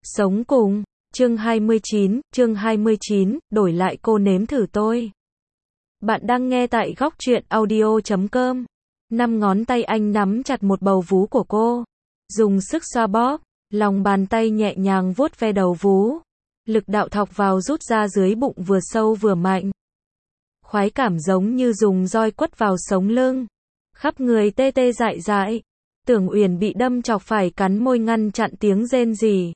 Sống cùng, chương 29, đổi lại cô nếm thử tôi. Bạn đang nghe tại góc truyện audio.com. 5 ngón tay anh nắm chặt một bầu vú của cô, dùng sức xoa bóp, lòng bàn tay nhẹ nhàng vuốt ve đầu vú. Lực đạo thọc vào rút ra dưới bụng vừa sâu vừa mạnh. Khoái cảm giống như dùng roi quất vào sống lưng. Khắp người tê tê dại dại. Tưởng Uyển bị đâm chọc phải cắn môi ngăn chặn tiếng rên rỉ.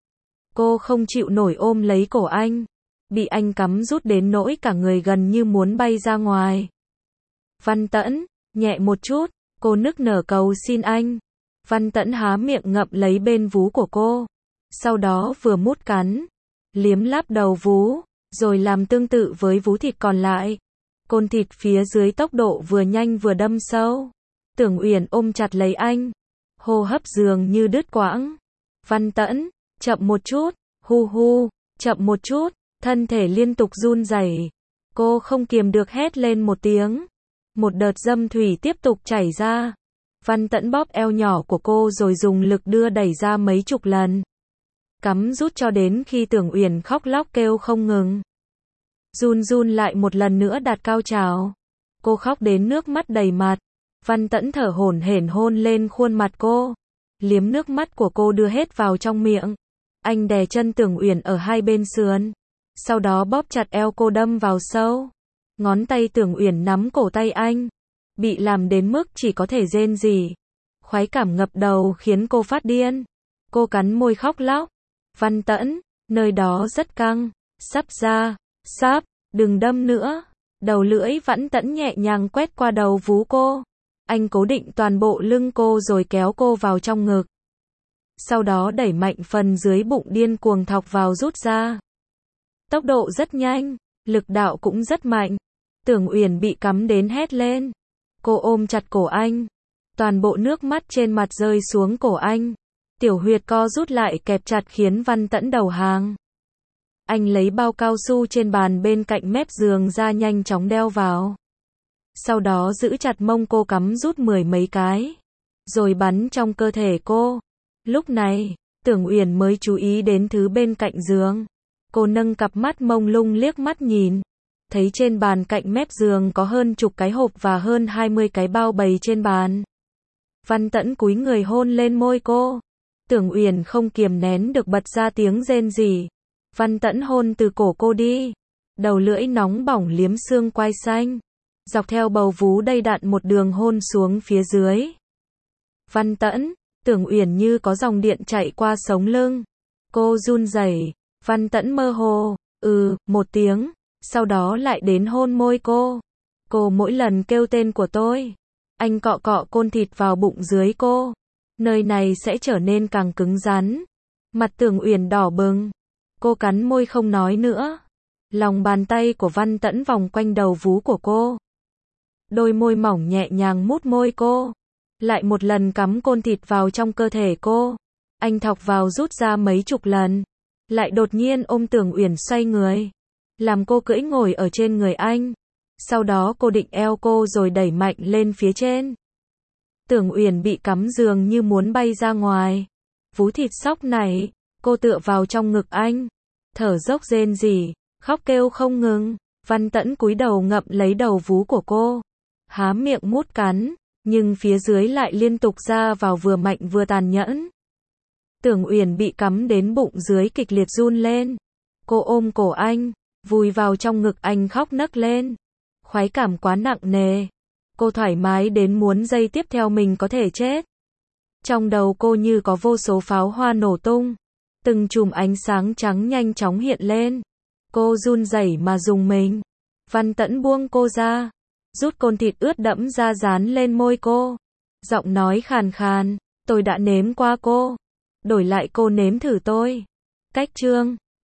Cô không chịu nổi ôm lấy cổ anh. Bị anh cắm rút đến nỗi cả người gần như muốn bay ra ngoài. Văn Tẫn, nhẹ một chút, cô nức nở cầu xin anh. Văn Tẫn há miệng ngậm lấy bên vú của cô. Sau đó vừa mút cắn, liếm láp đầu vú, rồi làm tương tự với vú thịt còn lại. Côn thịt phía dưới tốc độ vừa nhanh vừa đâm sâu. Tưởng Uyển ôm chặt lấy anh. Hô hấp dường như đứt quãng. Văn Tẫn, chậm một chút, hu hu, chậm một chút, thân thể liên tục run rẩy. Cô không kiềm được hét lên một tiếng. Một đợt dâm thủy tiếp tục chảy ra. Văn Tẫn bóp eo nhỏ của cô rồi dùng lực đưa đẩy ra mấy chục lần. Cắm rút cho đến khi Tưởng Uyển khóc lóc kêu không ngừng. Run run lại một lần nữa đạt cao trào. Cô khóc đến nước mắt đầy mặt. Văn Tẫn thở hổn hển hôn lên khuôn mặt cô. Liếm nước mắt của cô đưa hết vào trong miệng. Anh đè chân Tưởng Uyển ở hai bên sườn. Sau đó bóp chặt eo cô đâm vào sâu. Ngón tay Tưởng Uyển nắm cổ tay anh. Bị làm đến mức chỉ có thể rên rỉ. Khoái cảm ngập đầu khiến cô phát điên. Cô cắn môi khóc lóc. Văn Tẫn, nơi đó rất căng. Sắp ra. Sắp, đừng đâm nữa. Đầu lưỡi Văn Tẫn nhẹ nhàng quét qua đầu vú cô. Anh cố định toàn bộ lưng cô rồi kéo cô vào trong ngực. Sau đó đẩy mạnh phần dưới bụng điên cuồng thọc vào rút ra. Tốc độ rất nhanh, lực đạo cũng rất mạnh. Tưởng Uyển bị cắm đến hét lên. Cô ôm chặt cổ anh. Toàn bộ nước mắt trên mặt rơi xuống cổ anh. Tiểu huyệt co rút lại kẹp chặt khiến Văn Tẫn đầu hàng. Anh lấy bao cao su trên bàn bên cạnh mép giường ra nhanh chóng đeo vào. Sau đó giữ chặt mông cô cắm rút 10 mấy cái. Rồi bắn trong cơ thể cô. Lúc này, Tưởng Uyển mới chú ý đến thứ bên cạnh giường. Cô nâng cặp mắt mông lung liếc mắt nhìn. Thấy trên bàn cạnh mép giường có hơn chục cái hộp và hơn 20 cái bao bày trên bàn. Văn Tẫn cúi người hôn lên môi cô. Tưởng Uyển không kiềm nén được bật ra tiếng rên rỉ. Văn Tẫn hôn từ cổ cô đi. Đầu lưỡi nóng bỏng liếm xương quai xanh. Dọc theo bầu vú đầy đặn một đường hôn xuống phía dưới. Văn Tẫn, Tưởng Uyển như có dòng điện chạy qua sống lưng. Cô run rẩy. Văn Tẫn mơ hồ, một tiếng. Sau đó lại đến hôn môi cô. Cô mỗi lần kêu tên của tôi. Anh cọ cọ côn thịt vào bụng dưới cô. Nơi này sẽ trở nên càng cứng rắn. Mặt Tưởng Uyển đỏ bừng. Cô cắn môi không nói nữa. Lòng bàn tay của Văn Tẫn vòng quanh đầu vú của cô. Đôi môi mỏng nhẹ nhàng mút môi cô. Lại một lần cắm côn thịt vào trong cơ thể cô. Anh thọc vào rút ra mấy chục lần. Lại đột nhiên ôm Tưởng Uyển xoay người. Làm cô cưỡi ngồi ở trên người anh. Sau đó cô định eo cô rồi đẩy mạnh lên phía trên. Tưởng Uyển bị cắm dường như muốn bay ra ngoài. Vú thịt sóc này. Cô tựa vào trong ngực anh. Thở dốc rên rỉ. Khóc kêu không ngừng. Văn Tẫn cúi đầu ngậm lấy đầu vú của cô. Há miệng mút cắn. Nhưng phía dưới lại liên tục ra vào vừa mạnh vừa tàn nhẫn. Tưởng Uyển bị cắm đến bụng dưới kịch liệt run lên. Cô ôm cổ anh. Vùi vào trong ngực anh khóc nấc lên. Khoái cảm quá nặng nề. Cô thoải mái đến muốn giây tiếp theo mình có thể chết. Trong đầu cô như có vô số pháo hoa nổ tung. Từng chùm ánh sáng trắng nhanh chóng hiện lên. Cô run rẩy mà rùng mình. Văn Tẫn buông cô ra. Rút côn thịt ướt đẫm ra dán lên môi cô. Giọng nói khàn khàn. Tôi đã nếm qua cô. Đổi lại cô nếm thử tôi. Cách chương